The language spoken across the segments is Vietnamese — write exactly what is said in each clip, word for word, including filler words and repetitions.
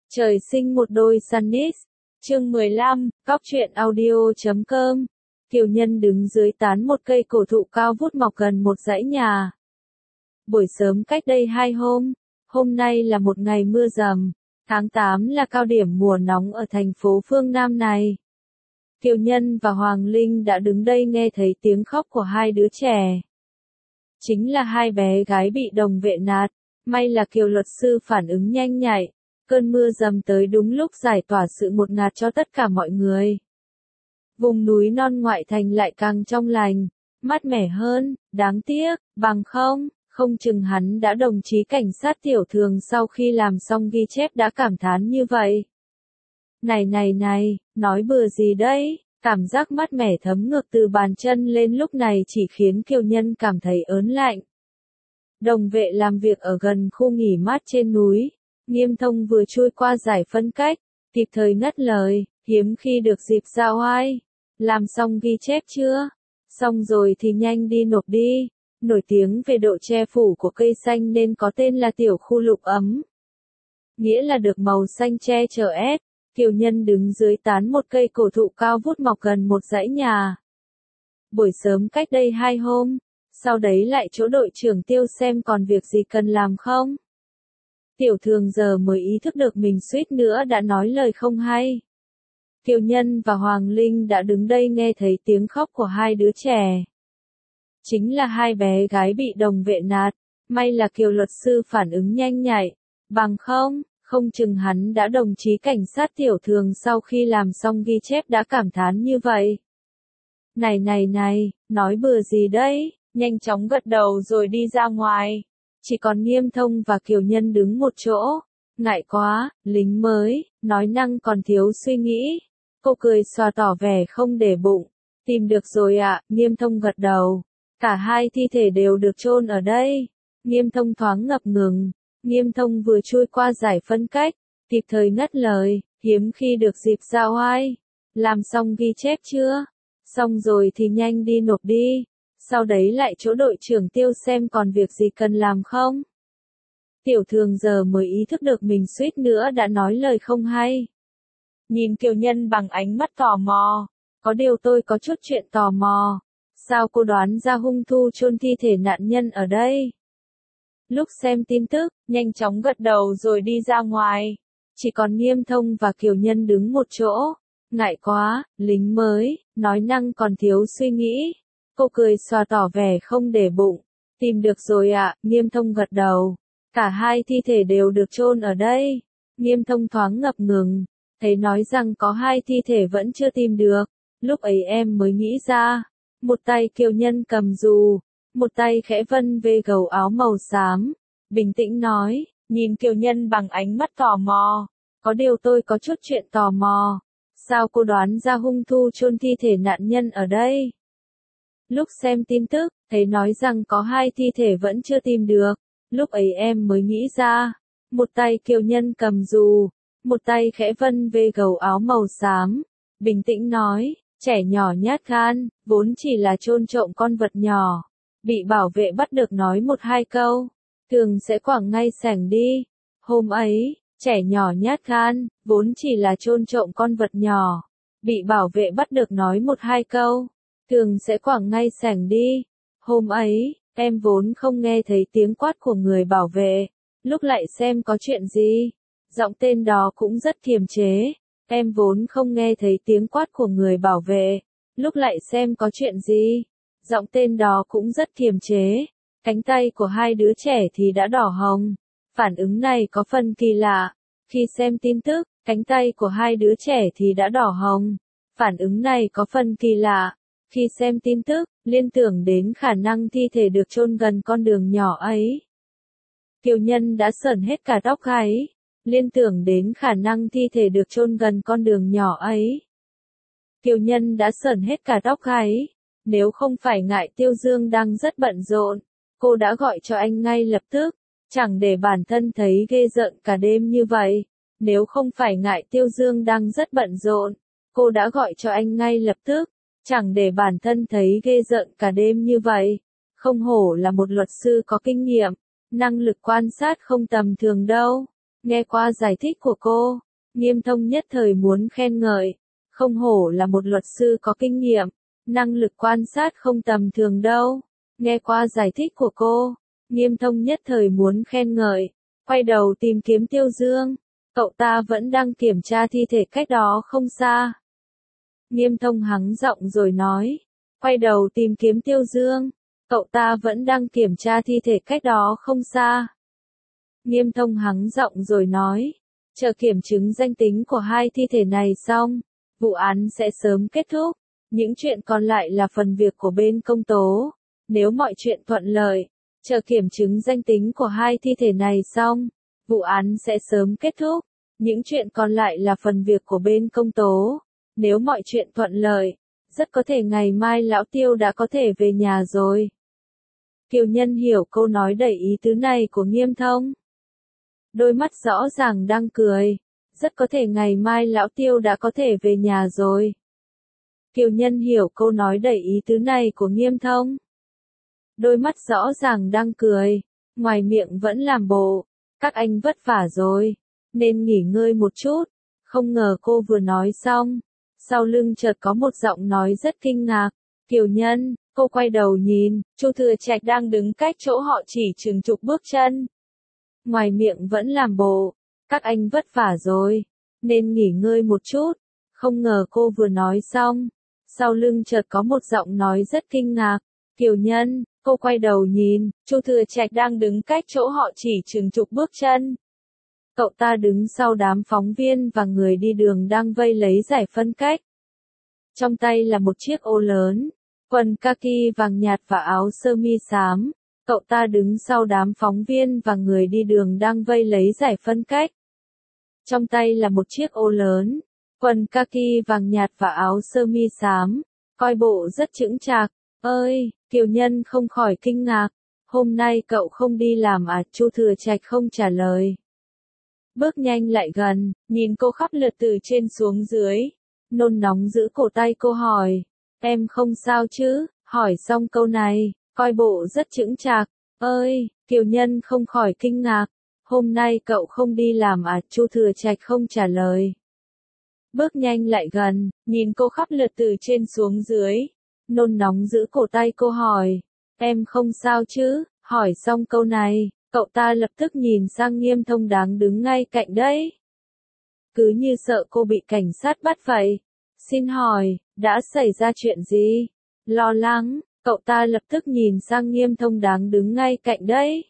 Trời sinh một đôi Sunnis. Chương mười lăm, Cóc truyện audio chấm com. Kiều Nhân đứng dưới tán một cây cổ thụ cao vút mọc gần một dãy nhà. Buổi sớm cách đây hai hôm, hôm nay là một ngày mưa rầm, tháng tám là cao điểm mùa nóng ở thành phố phương Nam này. Kiều Nhân và Hoàng Linh đã đứng đây nghe thấy tiếng khóc của hai đứa trẻ. Chính là hai bé gái bị đồng vệ nạt, may là Kiều luật sư phản ứng nhanh nhạy. Cơn mưa dầm tới đúng lúc giải tỏa sự ngột ngạt cho tất cả mọi người. Vùng núi non ngoại thành lại càng trong lành, mát mẻ hơn, đáng tiếc, bằng không, không chừng hắn đã đồng chí cảnh sát tiểu thường sau khi làm xong ghi chép đã cảm thán như vậy. Này này này, nói bừa gì đấy, cảm giác mát mẻ thấm ngược từ bàn chân lên lúc này chỉ khiến Kiều Nhân cảm thấy ớn lạnh. Đồng vệ làm việc ở gần khu nghỉ mát trên núi. Nghiêm Thông vừa trôi qua giải phân cách, kịp thời ngắt lời, hiếm khi được dịp giao oai. Làm xong ghi chép chưa? Xong rồi thì nhanh đi nộp đi. Nổi tiếng về độ che phủ của cây xanh nên có tên là tiểu khu lục ấm. Nghĩa là được màu xanh che chở ép. Kiều Nhân đứng dưới tán một cây cổ thụ cao vút mọc gần một dãy nhà. Buổi sớm cách đây hai hôm, sau đấy lại chỗ đội trưởng Tiêu xem còn việc gì cần làm không? Tiểu thường giờ mới ý thức được mình suýt nữa đã nói lời không hay. Kiều Nhân và Hoàng Linh đã đứng đây nghe thấy tiếng khóc của hai đứa trẻ. Chính là hai bé gái bị đồng vệ nạt, may là Kiều luật sư phản ứng nhanh nhạy. Bằng không, không chừng hắn đã đồng chí cảnh sát tiểu thường sau khi làm xong ghi chép đã cảm thán như vậy. Này này này, nói bừa gì đấy, nhanh chóng gật đầu rồi đi ra ngoài. Chỉ còn Nghiêm Thông và Kiều Nhân đứng một chỗ. Ngại quá, lính mới, nói năng còn thiếu suy nghĩ. Cô cười xòa tỏ vẻ không để bụng. Tìm được rồi ạ, à, Nghiêm Thông gật đầu. Cả hai thi thể đều được chôn ở đây. Nghiêm Thông thoáng ngập ngừng. Nghiêm Thông vừa trôi qua giải phân cách, kịp thời ngắt lời, hiếm khi được dịp giao oai. Làm xong ghi chép chưa? Xong rồi thì nhanh đi nộp đi. Sau đấy lại chỗ đội trưởng Tiêu xem còn việc gì cần làm không? Tiểu thường giờ mới ý thức được mình suýt nữa đã nói lời không hay. Nhìn Kiều Nhân bằng ánh mắt tò mò. Có điều tôi có chút chuyện tò mò. Sao cô đoán ra hung thủ chôn thi thể nạn nhân ở đây? Lúc xem tin tức, nhanh chóng gật đầu rồi đi ra ngoài. Chỉ còn Nghiêm Thông và Kiều Nhân đứng một chỗ. Ngại quá, lính mới, nói năng còn thiếu suy nghĩ. Cô cười xòa tỏ vẻ không để bụng. Tìm được rồi ạ, à, Nghiêm Thông gật đầu. Cả hai thi thể đều được chôn ở đây. Nghiêm Thông thoáng ngập ngừng. Thấy nói rằng có hai thi thể vẫn chưa tìm được. Lúc ấy em mới nghĩ ra. Một tay Kiều Nhân cầm dù. Một tay khẽ vân về gầu áo màu xám. Bình tĩnh nói, nhìn Kiều Nhân bằng ánh mắt tò mò. Có điều tôi có chút chuyện tò mò. Sao cô đoán ra hung thủ chôn thi thể nạn nhân ở đây? Lúc xem tin tức, thấy nói rằng có hai thi thể vẫn chưa tìm được. Lúc ấy em mới nghĩ ra. Một tay Kiều Nhân cầm dù. Một tay khẽ vân về gầu áo màu xám. Bình tĩnh nói, trẻ nhỏ nhát gan, vốn chỉ là chôn trộm con vật nhỏ. Bị bảo vệ bắt được nói một hai câu. Thường sẽ quẳng ngay sảnh đi. Hôm ấy, trẻ nhỏ nhát gan, vốn chỉ là chôn trộm con vật nhỏ. Bị bảo vệ bắt được nói một hai câu. Thường sẽ quẳng ngay sảnh đi. Hôm ấy, em vốn không nghe thấy tiếng quát của người bảo vệ. Lúc lại xem có chuyện gì. Giọng tên đó cũng rất kiềm chế. Em vốn không nghe thấy tiếng quát của người bảo vệ. Lúc lại xem có chuyện gì. Giọng tên đó cũng rất kiềm chế. Cánh tay của hai đứa trẻ thì đã đỏ hồng. Phản ứng này có phần kỳ lạ. Khi xem tin tức, cánh tay của hai đứa trẻ thì đã đỏ hồng. Phản ứng này có phần kỳ lạ. Khi xem tin tức, liên tưởng đến khả năng thi thể được chôn gần con đường nhỏ ấy. Kiều Nhân đã sởn hết cả tóc gáy. Liên tưởng đến khả năng thi thể được chôn gần con đường nhỏ ấy. Kiều Nhân đã sởn hết cả tóc gáy. Nếu không phải ngại Tiêu Dương đang rất bận rộn, cô đã gọi cho anh ngay lập tức. Chẳng để bản thân thấy ghê rợn cả đêm như vậy. Nếu không phải ngại Tiêu Dương đang rất bận rộn, cô đã gọi cho anh ngay lập tức. Chẳng để bản thân thấy ghê rợn cả đêm như vậy. Không hổ là một luật sư có kinh nghiệm, năng lực quan sát không tầm thường đâu. Nghe qua giải thích của cô, Nghiêm Thông nhất thời muốn khen ngợi, không hổ là một luật sư có kinh nghiệm, năng lực quan sát không tầm thường đâu. Nghe qua giải thích của cô, Nghiêm Thông nhất thời muốn khen ngợi, quay đầu tìm kiếm Tiêu Dương, cậu ta vẫn đang kiểm tra thi thể cách đó không xa. Nghiêm Thông hắng giọng rồi nói, quay đầu tìm kiếm Tiêu Dương, cậu ta vẫn đang kiểm tra thi thể cách đó không xa. Nghiêm Thông hắng giọng rồi nói, chờ kiểm chứng danh tính của hai thi thể này xong, vụ án sẽ sớm kết thúc, những chuyện còn lại là phần việc của bên công tố. Nếu mọi chuyện thuận lợi, chờ kiểm chứng danh tính của hai thi thể này xong, vụ án sẽ sớm kết thúc, những chuyện còn lại là phần việc của bên công tố. Nếu mọi chuyện thuận lợi, rất có thể ngày mai lão Tiêu đã có thể về nhà rồi. Kiều Nhân hiểu câu nói đầy ý tứ này của Nghiêm Thông. Đôi mắt rõ ràng đang cười, rất có thể ngày mai lão Tiêu đã có thể về nhà rồi. Kiều Nhân hiểu câu nói đầy ý tứ này của Nghiêm Thông. Đôi mắt rõ ràng đang cười, ngoài miệng vẫn làm bộ, các anh vất vả rồi, nên nghỉ ngơi một chút. Không ngờ cô vừa nói xong, sau lưng chợt có một giọng nói rất kinh ngạc, Kiều Nhân, cô quay đầu nhìn, Chu Thừa Trạch đang đứng cách chỗ họ chỉ chừng chục bước chân. Ngoài miệng vẫn làm bộ, các anh vất vả rồi, nên nghỉ ngơi một chút. Không ngờ cô vừa nói xong, sau lưng chợt có một giọng nói rất kinh ngạc, Kiều Nhân, cô quay đầu nhìn, Chu Thừa Trạch đang đứng cách chỗ họ chỉ chừng chục bước chân. Cậu ta đứng sau đám phóng viên và người đi đường đang vây lấy giải phân cách. Trong tay là một chiếc ô lớn, quần kaki vàng nhạt và áo sơ mi xám. Cậu ta đứng sau đám phóng viên và người đi đường đang vây lấy giải phân cách. Trong tay là một chiếc ô lớn, quần kaki vàng nhạt và áo sơ mi xám, coi bộ rất chững chạc. Ơi, Kiều Nhân không khỏi kinh ngạc, hôm nay cậu không đi làm à? Chu Thừa Trạch không trả lời. Bước nhanh lại gần, nhìn cô khắp lượt từ trên xuống dưới, nôn nóng giữ cổ tay cô hỏi, em không sao chứ? Hỏi xong câu này, coi bộ rất chững chạc. Ơi, Kiều Nhân không khỏi kinh ngạc, hôm nay cậu không đi làm à? Chu Thừa Trạch không trả lời. Bước nhanh lại gần, nhìn cô khắp lượt từ trên xuống dưới, nôn nóng giữ cổ tay cô hỏi, em không sao chứ? Hỏi xong câu này, cậu ta lập tức nhìn sang Nghiêm Thông đang đứng ngay cạnh đấy. Cứ như sợ cô bị cảnh sát bắt vậy. Xin hỏi, đã xảy ra chuyện gì? Lo lắng, cậu ta lập tức nhìn sang Nghiêm Thông đang đứng ngay cạnh đấy.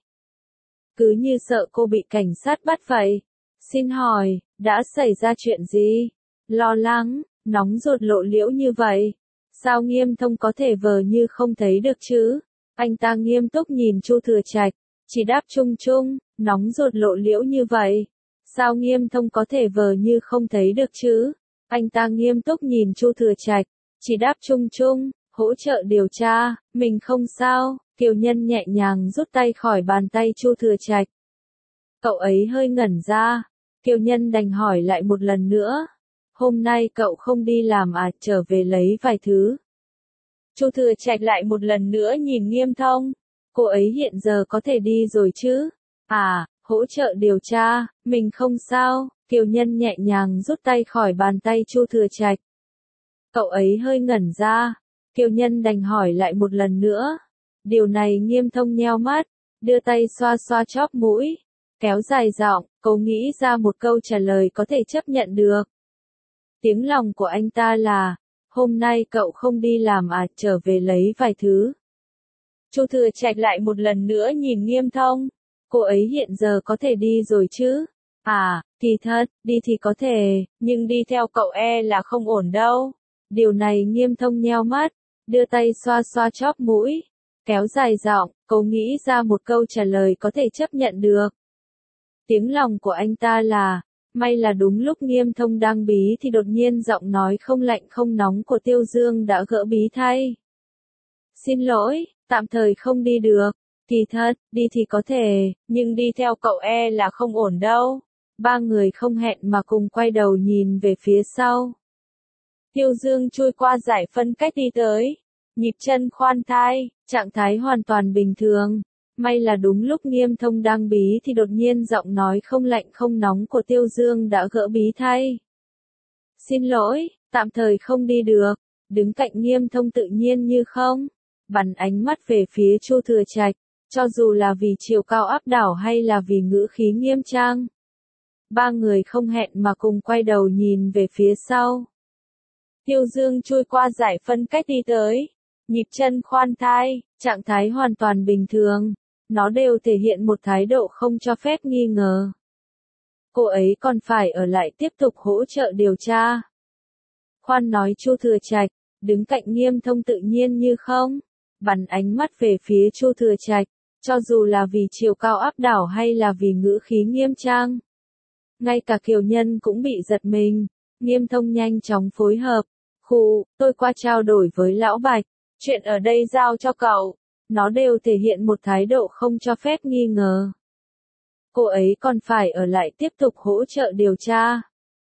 Cứ như sợ cô bị cảnh sát bắt vậy. Xin hỏi, đã xảy ra chuyện gì? Lo lắng, nóng ruột lộ liễu như vậy. Sao Nghiêm Thông có thể vờ như không thấy được chứ? Anh ta nghiêm túc nhìn Chu Thừa Trạch, chỉ đáp chung chung, nóng ruột lộ liễu như vậy. Sao Nghiêm Thông có thể vờ như không thấy được chứ? Anh ta nghiêm túc nhìn Chu Thừa Trạch, chỉ đáp chung chung, hỗ trợ điều tra, mình không sao. Kiều Nhân nhẹ nhàng rút tay khỏi bàn tay Chu Thừa Trạch. Cậu ấy hơi ngẩn ra, Kiều Nhân đành hỏi lại một lần nữa. Hôm nay cậu không đi làm à? Trở về lấy vài thứ. Chu Thừa Trạch lại một lần nữa nhìn Nghiêm Thông. Cô ấy hiện giờ có thể đi rồi chứ? À, hỗ trợ điều tra, mình không sao. Kiều Nhân nhẹ nhàng rút tay khỏi bàn tay Chu Thừa Trạch. Cậu ấy hơi ngẩn ra, Kiều Nhân đành hỏi lại một lần nữa. Điều này Nghiêm Thông nheo mắt, đưa tay xoa xoa chóp mũi, kéo dài giọng, cố nghĩ ra một câu trả lời có thể chấp nhận được. Tiếng lòng của anh ta là, hôm nay cậu không đi làm à? Trở về lấy vài thứ. Chu Thừa Trạch lại một lần nữa nhìn Nghiêm Thông. Cô ấy hiện giờ có thể đi rồi chứ? À, kỳ thật, đi thì có thể, nhưng đi theo cậu e là không ổn đâu. Điều này Nghiêm Thông nheo mắt, đưa tay xoa xoa chóp mũi, kéo dài giọng, cố nghĩ ra một câu trả lời có thể chấp nhận được. Tiếng lòng của anh ta là, may là đúng lúc Nghiêm Thông đang bí thì đột nhiên giọng nói không lạnh không nóng của Tiêu Dương đã gỡ bí thay. Xin lỗi, tạm thời không đi được. Kỳ thật, đi thì có thể, nhưng đi theo cậu e là không ổn đâu. Ba người không hẹn mà cùng quay đầu nhìn về phía sau. Tiêu Dương trôi qua giải phân cách đi tới, nhịp chân khoan thai, trạng thái hoàn toàn bình thường. May là đúng lúc Nghiêm Thông đang bí thì đột nhiên giọng nói không lạnh không nóng của Tiêu Dương đã gỡ bí thay. Xin lỗi, tạm thời không đi được. Đứng cạnh Nghiêm Thông tự nhiên như không. Bắn ánh mắt về phía Chu Thừa Trạch, cho dù là vì chiều cao áp đảo hay là vì ngữ khí nghiêm trang. Ba người không hẹn mà cùng quay đầu nhìn về phía sau. Tiêu Dương chui qua giải phân cách đi tới. Nhịp chân khoan thai, trạng thái hoàn toàn bình thường. Nó đều thể hiện một thái độ không cho phép nghi ngờ. Cô ấy còn phải ở lại tiếp tục hỗ trợ điều tra. Khoan nói Chu Thừa Trạch, đứng cạnh Nghiêm Thông tự nhiên như không. Bắn ánh mắt về phía Chu Thừa Trạch, cho dù là vì chiều cao áp đảo hay là vì ngữ khí nghiêm trang. Ngay cả Kiều Nhân cũng bị giật mình. Nghiêm Thông nhanh chóng phối hợp. Khụ, tôi qua trao đổi với Lão Bạch. Chuyện ở đây giao cho cậu. Nó đều thể hiện một thái độ không cho phép nghi ngờ. Cô ấy còn phải ở lại tiếp tục hỗ trợ điều tra.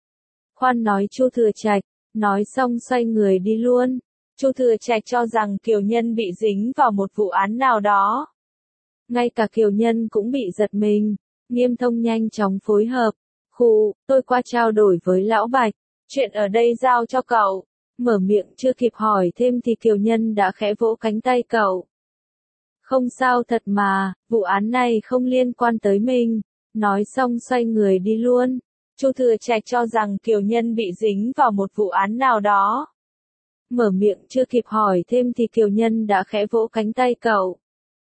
Khoan nói Chu Thừa Trạch, nói xong xoay người đi luôn. Chu Thừa Trạch cho rằng Kiều Nhân bị dính vào một vụ án nào đó. Ngay cả Kiều Nhân cũng bị giật mình. Nghiêm Thông nhanh chóng phối hợp. Khụ, tôi qua trao đổi với Lão Bạch. Chuyện ở đây giao cho cậu. Mở miệng chưa kịp hỏi thêm thì Kiều Nhân đã khẽ vỗ cánh tay cậu. Không sao thật mà, vụ án này không liên quan tới mình. Nói xong xoay người đi luôn. Chu Thừa Trạch cho rằng Kiều Nhân bị dính vào một vụ án nào đó. Mở miệng chưa kịp hỏi thêm thì Kiều Nhân đã khẽ vỗ cánh tay cậu.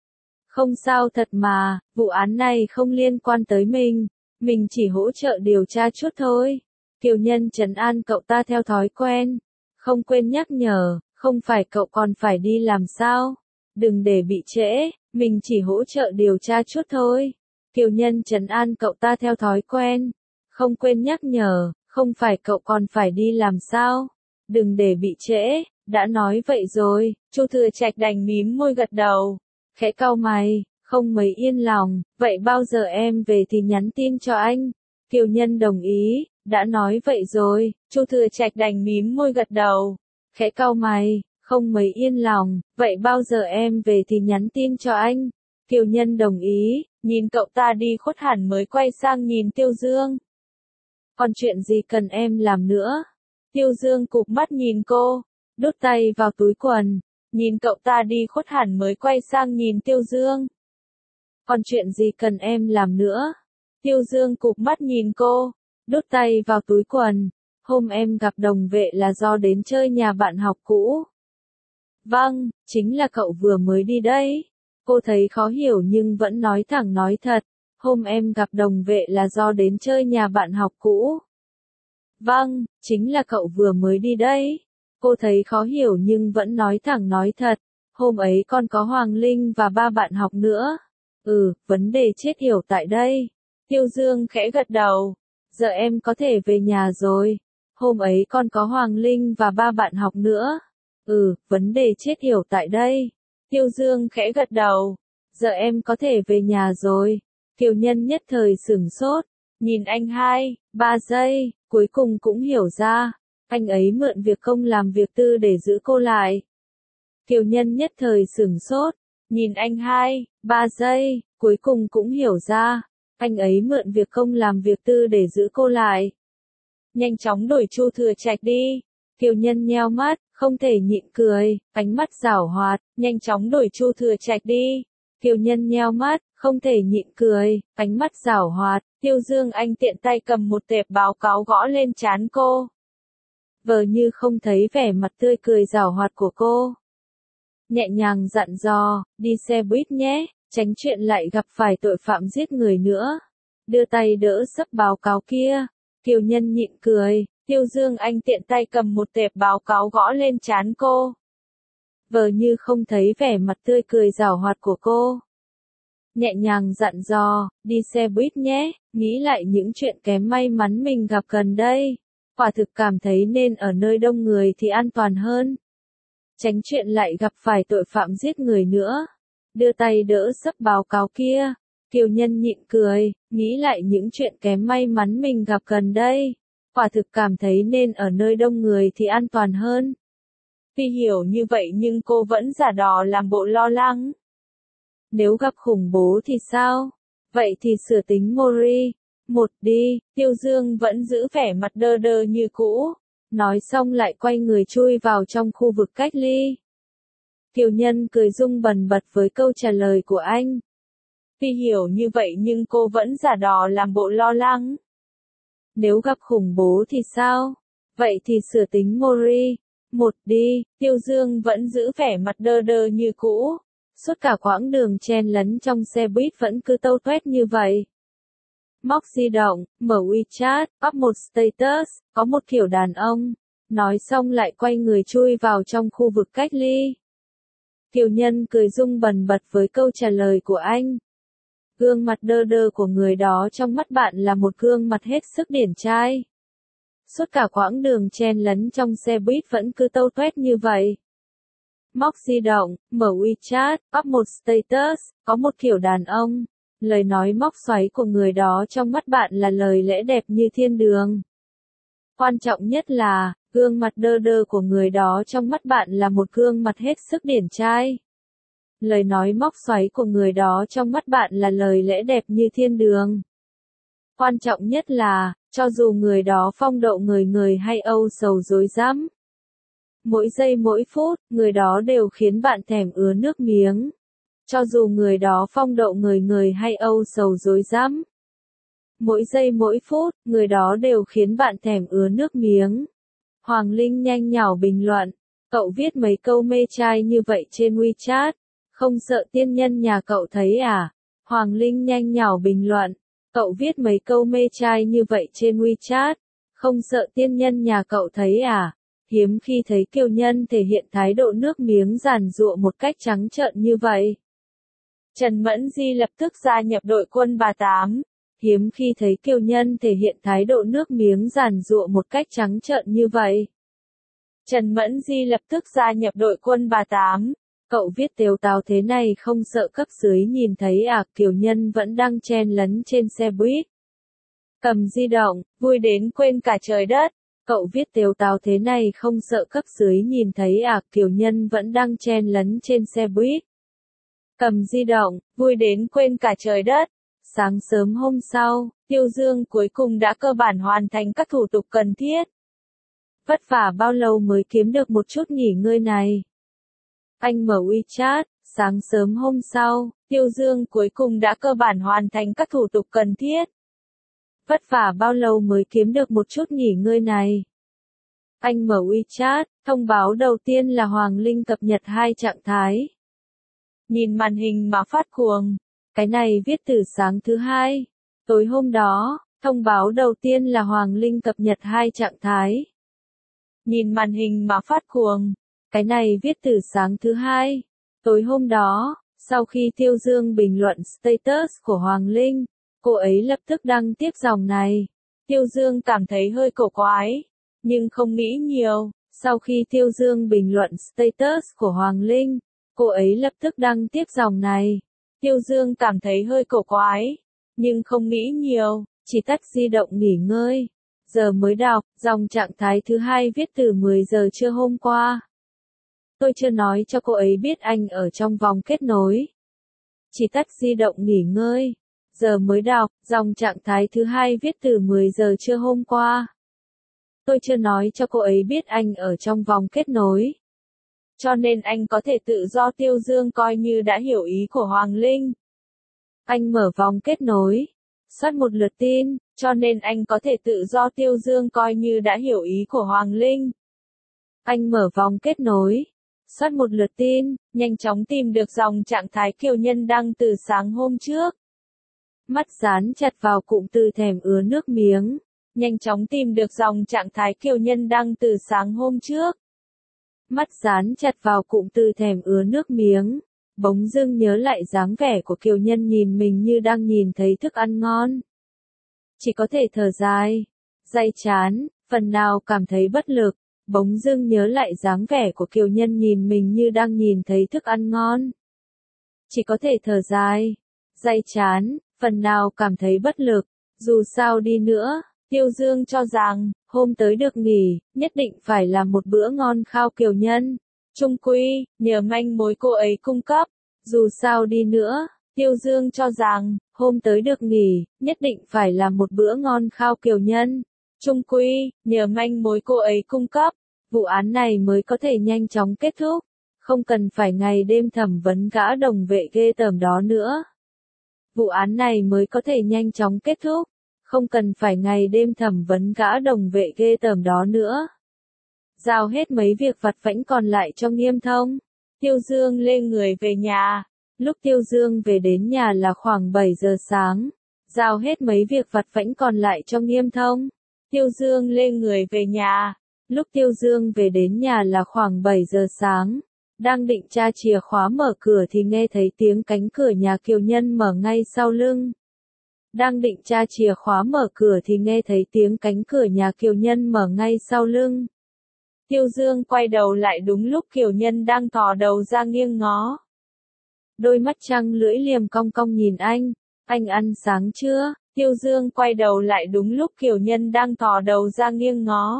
Không sao thật mà, vụ án này không liên quan tới mình. Mình chỉ hỗ trợ điều tra chút thôi. Kiều Nhân trấn an cậu ta theo thói quen. Không quên nhắc nhở, không phải cậu còn phải đi làm sao? Đừng để bị trễ, mình chỉ hỗ trợ điều tra chút thôi. Kiều Nhân trấn an cậu ta theo thói quen. Không quên nhắc nhở, không phải cậu còn phải đi làm sao? Đừng để bị trễ, đã nói vậy rồi. Chu Thừa Trạch đành mím môi gật đầu. Khẽ cau mày, không mấy yên lòng, vậy bao giờ em về thì nhắn tin cho anh. Kiều Nhân đồng ý, đã nói vậy rồi. Chu Thừa Trạch đành mím môi gật đầu. Khẽ cau mày, không mấy yên lòng, vậy bao giờ em về thì nhắn tin cho anh. Kiều Nhân đồng ý, nhìn cậu ta đi khuất hẳn mới quay sang nhìn Tiêu Dương. Còn chuyện gì cần em làm nữa? Tiêu Dương cụp mắt nhìn cô, đút tay vào túi quần, nhìn cậu ta đi khuất hẳn mới quay sang nhìn Tiêu Dương. Còn chuyện gì cần em làm nữa? Tiêu Dương cụp mắt nhìn cô, đút tay vào túi quần. Hôm em gặp đồng vệ là do đến chơi nhà bạn học cũ. Vâng, chính là cậu vừa mới đi đấy. Cô thấy khó hiểu nhưng vẫn nói thẳng nói thật. Hôm em gặp đồng vệ là do đến chơi nhà bạn học cũ. Vâng, chính là cậu vừa mới đi đấy. Cô thấy khó hiểu nhưng vẫn nói thẳng nói thật. Hôm ấy còn có Hoàng Linh và ba bạn học nữa. Ừ, vấn đề chết hiểu tại đây. Tiêu Dương khẽ gật đầu. Giờ em có thể về nhà rồi. Hôm ấy còn có Hoàng Linh và ba bạn học nữa. Ừ, vấn đề chết hiểu tại đây. Tiêu Dương khẽ gật đầu. Giờ em có thể về nhà rồi. Kiều Nhân nhất thời sửng sốt. Nhìn anh hai, ba giây, cuối cùng cũng hiểu ra. Anh ấy mượn việc công làm việc tư để giữ cô lại. Kiều Nhân nhất thời sửng sốt. Nhìn anh hai, ba giây, cuối cùng cũng hiểu ra. Anh ấy mượn việc công làm việc tư để giữ cô lại. Nhanh chóng đổi Chu Thừa Trạch đi. Kiều Nhân nheo mắt, không thể nhịn cười, ánh mắt giảo hoạt, nhanh chóng đổi Chu Thừa Trạch đi. Kiều Nhân nheo mắt, không thể nhịn cười, ánh mắt giảo hoạt. Tiêu Dương Anh tiện tay cầm một tệp báo cáo gõ lên trán cô. Vờ như không thấy vẻ mặt tươi cười giảo hoạt của cô. Nhẹ nhàng dặn dò, đi xe buýt nhé, tránh chuyện lại gặp phải tội phạm giết người nữa. Đưa tay đỡ sấp báo cáo kia. Kiều Nhân nhịn cười, Tiêu Dương Anh tiện tay cầm một tệp báo cáo gõ lên trán cô. Vờ như không thấy vẻ mặt tươi cười giảo hoạt của cô. Nhẹ nhàng dặn dò, đi xe buýt nhé, nghĩ lại những chuyện kém may mắn mình gặp gần đây. Quả thực cảm thấy nên ở nơi đông người thì an toàn hơn. Tránh chuyện lại gặp phải tội phạm giết người nữa. Đưa tay đỡ sấp báo cáo kia. Kiều Nhân nhịn cười, nghĩ lại những chuyện kém may mắn mình gặp gần đây. Quả thực cảm thấy nên ở nơi đông người thì an toàn hơn. Tuy hiểu như vậy nhưng cô vẫn giả đò làm bộ lo lắng. Nếu gặp khủng bố thì sao? Vậy thì sửa tính Mori. Một đi, Tiêu Dương vẫn giữ vẻ mặt đơ đơ như cũ. Nói xong lại quay người chui vào trong khu vực cách ly. Kiều Nhân cười rung bần bật với câu trả lời của anh. Tuy hiểu như vậy nhưng cô vẫn giả đò làm bộ lo lắng. Nếu gặp khủng bố thì sao? Vậy thì sửa tính Mori. Một đi, Tiêu Dương vẫn giữ vẻ mặt đơ đơ như cũ. Suốt cả quãng đường chen lấn trong xe buýt vẫn cứ tâu tuét như vậy. Móc di động, mở WeChat, up một status, có một kiểu đàn ông. Nói xong lại quay người chui vào trong khu vực cách ly. Kiều Nhân cười rung bần bật với câu trả lời của anh. Gương mặt đơ đơ của người đó trong mắt bạn là một gương mặt hết sức điển trai. Suốt cả quãng đường chen lấn trong xe buýt vẫn cứ tâu tuét như vậy. Móc di động, mở WeChat, up một status, có một kiểu đàn ông. Lời nói móc xoáy của người đó trong mắt bạn là lời lẽ đẹp như thiên đường. Quan trọng nhất là, gương mặt đơ đơ của người đó trong mắt bạn là một gương mặt hết sức điển trai. Lời nói móc xoáy của người đó trong mắt bạn là lời lẽ đẹp như thiên đường. Quan trọng nhất là, cho dù người đó phong độ người người hay âu sầu dối rắm, mỗi giây mỗi phút, người đó đều khiến bạn thèm ứa nước miếng. Cho dù người đó phong độ người người hay âu sầu dối rắm, mỗi giây mỗi phút, người đó đều khiến bạn thèm ứa nước miếng. Hoàng Linh nhanh nhảu bình luận, cậu viết mấy câu mê trai như vậy trên WeChat, không sợ tiên nhân nhà cậu thấy à? Hoàng Linh nhanh nhảu bình luận, cậu viết mấy câu mê trai như vậy trên WeChat, không sợ tiên nhân nhà cậu thấy à? Hiếm khi thấy Kiều Nhân thể hiện thái độ nước miếng giàn giụa một cách trắng trợn như vậy. Trần Mẫn Di lập tức gia nhập đội quân bà Tám. Hiếm khi thấy Kiều Nhân thể hiện thái độ nước miếng giàn giụa một cách trắng trợn như vậy. Trần Mẫn Di lập tức gia nhập đội quân bà Tám. Cậu viết tếu táo thế này không sợ cấp dưới nhìn thấy à? Kiều Nhân vẫn đang chen lấn trên xe buýt. Cầm di động, vui đến quên cả trời đất. Cậu viết tếu táo thế này không sợ cấp dưới nhìn thấy à? Kiều Nhân vẫn đang chen lấn trên xe buýt. Cầm di động, vui đến quên cả trời đất. Sáng sớm hôm sau, Tiêu Dương cuối cùng đã cơ bản hoàn thành các thủ tục cần thiết. Vất vả bao lâu mới kiếm được một chút nghỉ ngơi này? Anh mở WeChat, sáng sớm hôm sau, Tiêu Dương cuối cùng đã cơ bản hoàn thành các thủ tục cần thiết. Vất vả bao lâu mới kiếm được một chút nghỉ ngơi này? Anh mở WeChat, thông báo đầu tiên là Hoàng Linh cập nhật hai trạng thái. Nhìn màn hình mà phát cuồng. Cái này viết từ sáng thứ hai. Tối hôm đó, thông báo đầu tiên là Hoàng Linh cập nhật hai trạng thái. Nhìn màn hình mà phát cuồng. Cái này viết từ sáng thứ hai. Tối hôm đó, sau khi Tiêu Dương bình luận status của Hoàng Linh, cô ấy lập tức đăng tiếp dòng này. Tiêu Dương cảm thấy hơi cổ quái, nhưng không nghĩ nhiều. Sau khi Tiêu Dương bình luận status của Hoàng Linh, cô ấy lập tức đăng tiếp dòng này. Tiêu Dương cảm thấy hơi cổ quái, nhưng không nghĩ nhiều, chỉ tắt di động nghỉ ngơi. Giờ mới đọc, dòng trạng thái thứ hai viết từ mười giờ trưa hôm qua. Tôi chưa nói cho cô ấy biết anh ở trong vòng kết nối. Chỉ tắt di động nghỉ ngơi. Giờ mới đọc, dòng trạng thái thứ hai viết từ mười giờ trưa hôm qua. Tôi chưa nói cho cô ấy biết anh ở trong vòng kết nối. Cho nên anh có thể tự do. Tiêu Dương coi như đã hiểu ý của Hoàng Linh. Anh mở vòng kết nối. Soát một lượt tin, cho nên anh có thể tự do. Tiêu Dương coi như đã hiểu ý của Hoàng Linh. Anh mở vòng kết nối. Soát một lượt tin, nhanh chóng tìm được dòng trạng thái Kiều Nhân đăng từ sáng hôm trước. Mắt dán chặt vào cụm từ thèm ứa nước miếng. Nhanh chóng tìm được dòng trạng thái Kiều Nhân đăng từ sáng hôm trước. Mắt dán chặt vào cụm từ thèm ứa nước miếng. Bỗng dưng nhớ lại dáng vẻ của Kiều Nhân nhìn mình như đang nhìn thấy thức ăn ngon. Chỉ có thể thở dài, day chán, phần nào cảm thấy bất lực. Bỗng dưng nhớ lại dáng vẻ của Kiều Nhân nhìn mình như đang nhìn thấy thức ăn ngon. Chỉ có thể thở dài, day chán, phần nào cảm thấy bất lực. Dù sao đi nữa, Tiêu Dương cho rằng, hôm tới được nghỉ, nhất định phải làm một bữa ngon khao Kiều Nhân. Chung quy, nhờ manh mối cô ấy cung cấp, Dù sao đi nữa, Tiêu Dương cho rằng, hôm tới được nghỉ, nhất định phải là một bữa ngon khao Kiều Nhân. Chung quy, nhờ manh mối cô ấy cung cấp, vụ án này mới có thể nhanh chóng kết thúc, không cần phải ngày đêm thẩm vấn gã đồng vệ ghê tởm đó nữa. Vụ án này mới có thể nhanh chóng kết thúc, không cần phải ngày đêm thẩm vấn gã đồng vệ ghê tởm đó nữa. Giao hết mấy việc vặt vãnh còn lại cho Nghiêm Thông, Tiêu Dương lên người về nhà. Lúc Tiêu Dương về đến nhà là khoảng bảy giờ sáng, giao hết mấy việc vặt vãnh còn lại cho Nghiêm Thông. Tiêu Dương lên người về nhà. Lúc Tiêu Dương về đến nhà là khoảng bảy giờ sáng, đang định tra chìa khóa mở cửa thì nghe thấy tiếng cánh cửa nhà Kiều Nhân mở ngay sau lưng. Đang định tra chìa khóa mở cửa thì nghe thấy tiếng cánh cửa nhà Kiều Nhân mở ngay sau lưng. Tiêu Dương quay đầu lại đúng lúc Kiều Nhân đang thò đầu ra nghiêng ngó. Đôi mắt trăng lưỡi liềm cong cong nhìn anh, anh ăn sáng chưa? Tiêu Dương quay đầu lại đúng lúc Kiều Nhân đang thò đầu ra nghiêng ngó.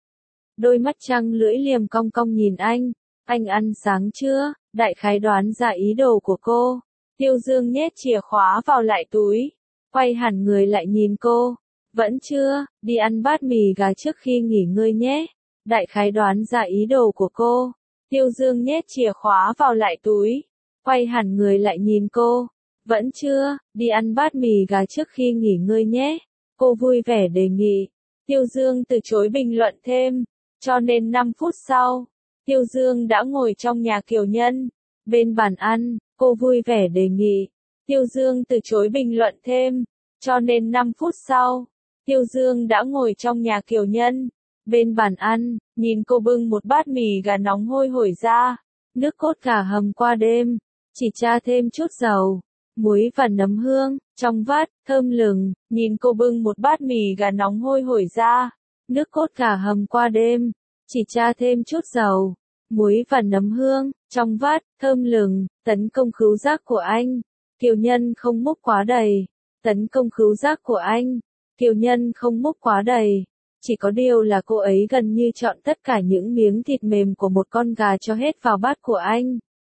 Đôi mắt trăng lưỡi liềm cong cong nhìn anh, anh ăn sáng chưa? Đại khái đoán ra ý đồ của cô. Tiêu Dương nhét chìa khóa vào lại túi, quay hẳn người lại nhìn cô. Vẫn chưa, đi ăn bát mì gà trước khi nghỉ ngơi nhé. Đại khái đoán ra ý đồ của cô. Tiêu Dương nhét chìa khóa vào lại túi, quay hẳn người lại nhìn cô. Vẫn chưa, đi ăn bát mì gà trước khi nghỉ ngơi nhé. Cô vui vẻ đề nghị. Tiêu Dương từ chối bình luận thêm, cho nên năm phút sau, Tiêu Dương đã ngồi trong nhà Kiều Nhân. Bên bàn ăn, cô vui vẻ đề nghị. Tiêu Dương từ chối bình luận thêm, cho nên năm phút sau, Tiêu Dương đã ngồi trong nhà Kiều Nhân. Bên bàn ăn, nhìn cô bưng một bát mì gà nóng hôi hổi ra, nước cốt gà hầm qua đêm, chỉ tra thêm chút dầu, muối và nấm hương, trong vắt, thơm lừng, nhìn cô bưng một bát mì gà nóng hôi hổi ra, nước cốt gà hầm qua đêm, chỉ tra thêm chút dầu, muối và nấm hương, trong vắt, thơm lừng, tấn công khứu giác của anh. Kiều Nhân không múc quá đầy, tấn công khứu giác của anh. Kiều Nhân không múc quá đầy. Chỉ có điều là cô ấy gần như chọn tất cả những miếng thịt mềm của một con gà cho hết vào bát của anh.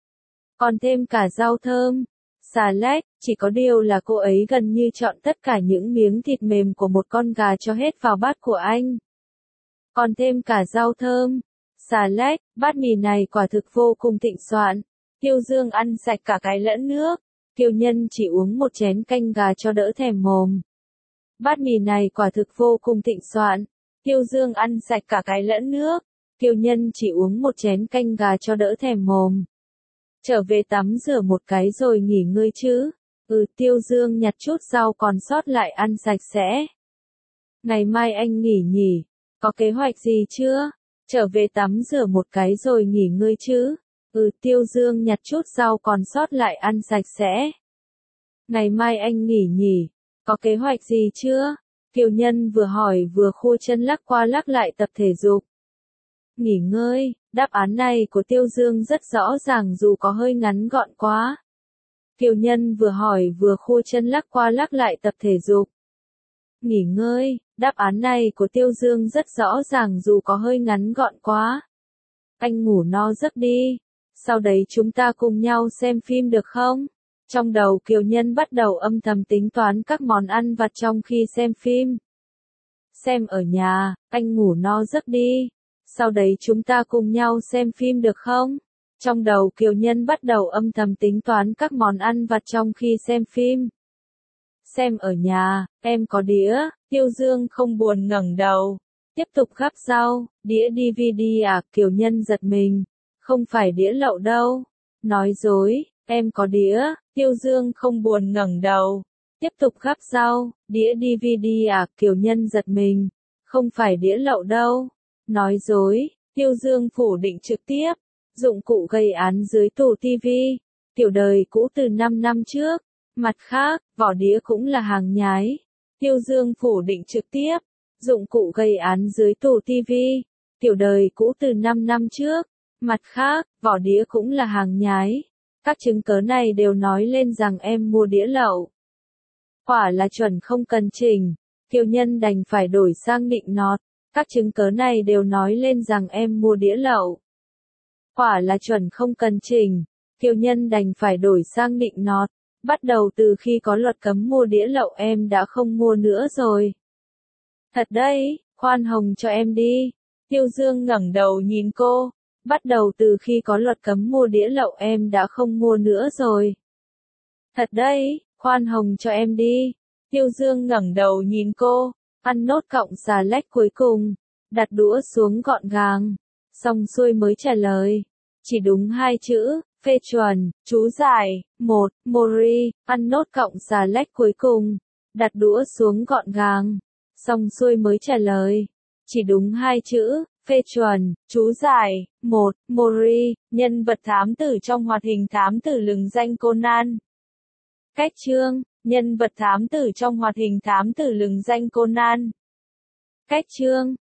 Còn thêm cả rau thơm, xà lách, chỉ có điều là cô ấy gần như chọn tất cả những miếng thịt mềm của một con gà cho hết vào bát của anh. Còn thêm cả rau thơm, xà lách, bát mì này quả thực vô cùng thịnh soạn. Tiêu Dương ăn sạch cả cái lẫn nước. Kiều Nhân chỉ uống một chén canh gà cho đỡ thèm mồm. Bát mì này quả thực vô cùng thịnh soạn. Tiêu Dương ăn sạch cả cái lẫn nước. Kiều Nhân chỉ uống một chén canh gà cho đỡ thèm mồm. Trở về tắm rửa một cái rồi nghỉ ngơi chứ. Ừ, Tiêu Dương nhặt chút rau còn sót lại ăn sạch sẽ. Ngày mai anh nghỉ nhỉ? Có kế hoạch gì chưa? Trở về tắm rửa một cái rồi nghỉ ngơi chứ. Ừ, Tiêu Dương nhặt chút rau còn sót lại ăn sạch sẽ. Ngày mai anh nghỉ nhỉ? Có kế hoạch gì chưa? Kiều Nhân vừa hỏi vừa khua chân lắc qua lắc lại tập thể dục. Nghỉ ngơi, đáp án này của Tiêu Dương rất rõ ràng dù có hơi ngắn gọn quá. Kiều Nhân vừa hỏi vừa khua chân lắc qua lắc lại tập thể dục. Nghỉ ngơi, đáp án này của Tiêu Dương rất rõ ràng dù có hơi ngắn gọn quá. Anh ngủ no giấc đi. Sau đấy chúng ta cùng nhau xem phim được không? Trong đầu Kiều Nhân bắt đầu âm thầm tính toán các món ăn vặt trong khi xem phim. Xem ở nhà, anh ngủ no giấc đi. Sau đấy chúng ta cùng nhau xem phim được không? Trong đầu Kiều Nhân bắt đầu âm thầm tính toán các món ăn vặt trong khi xem phim. Xem ở nhà, em có đĩa. Tiêu Dương không buồn ngẩng đầu. Tiếp tục gắp rau, đĩa đê vê đê à? Kiều Nhân giật mình. Không phải đĩa lậu đâu. Nói dối, em có đĩa. Tiêu Dương không buồn ngẩng đầu. Tiếp tục gắp rau, đĩa đê vê đê à? Kiều Nhân giật mình. Không phải đĩa lậu đâu. Nói dối, Tiêu Dương phủ định trực tiếp. Dụng cụ gây án dưới tủ tivi. Kiểu đời cũ từ năm năm trước. Mặt khác, vỏ đĩa cũng là hàng nhái. Tiêu Dương phủ định trực tiếp. Dụng cụ gây án dưới tủ tivi. Kiểu đời cũ từ năm năm trước. Mặt khác, vỏ đĩa cũng là hàng nhái. Các chứng cớ này đều nói lên rằng em mua đĩa lậu. Quả là chuẩn không cần chỉnh. Kiều Nhân đành phải đổi sang nịnh nọt. Các chứng cớ này đều nói lên rằng em mua đĩa lậu. Quả là chuẩn không cần chỉnh. Kiều Nhân đành phải đổi sang nịnh nọt. Bắt đầu từ khi có luật cấm mua đĩa lậu em đã không mua nữa rồi. Thật đấy, khoan hồng cho em đi. Tiêu Dương ngẩng đầu nhìn cô. Bắt đầu từ khi có luật cấm mua đĩa lậu em đã không mua nữa rồi. Thật đấy, khoan hồng cho em đi. Tiêu Dương ngẩng đầu nhìn cô. Ăn nốt cọng xà lách cuối cùng. Đặt đũa xuống gọn gàng. Xong xuôi mới trả lời. Chỉ đúng hai chữ, phê chuẩn, chú giải. Một, Mori, ăn nốt cọng xà lách cuối cùng. Đặt đũa xuống gọn gàng. Xong xuôi mới trả lời. Chỉ đúng hai chữ, phê chuẩn, chú giải. Một, Mori, nhân vật thám tử trong hoạt hình thám tử lừng danh Conan. Cách chương, nhân vật thám tử trong hoạt hình thám tử lừng danh Conan. Cách chương.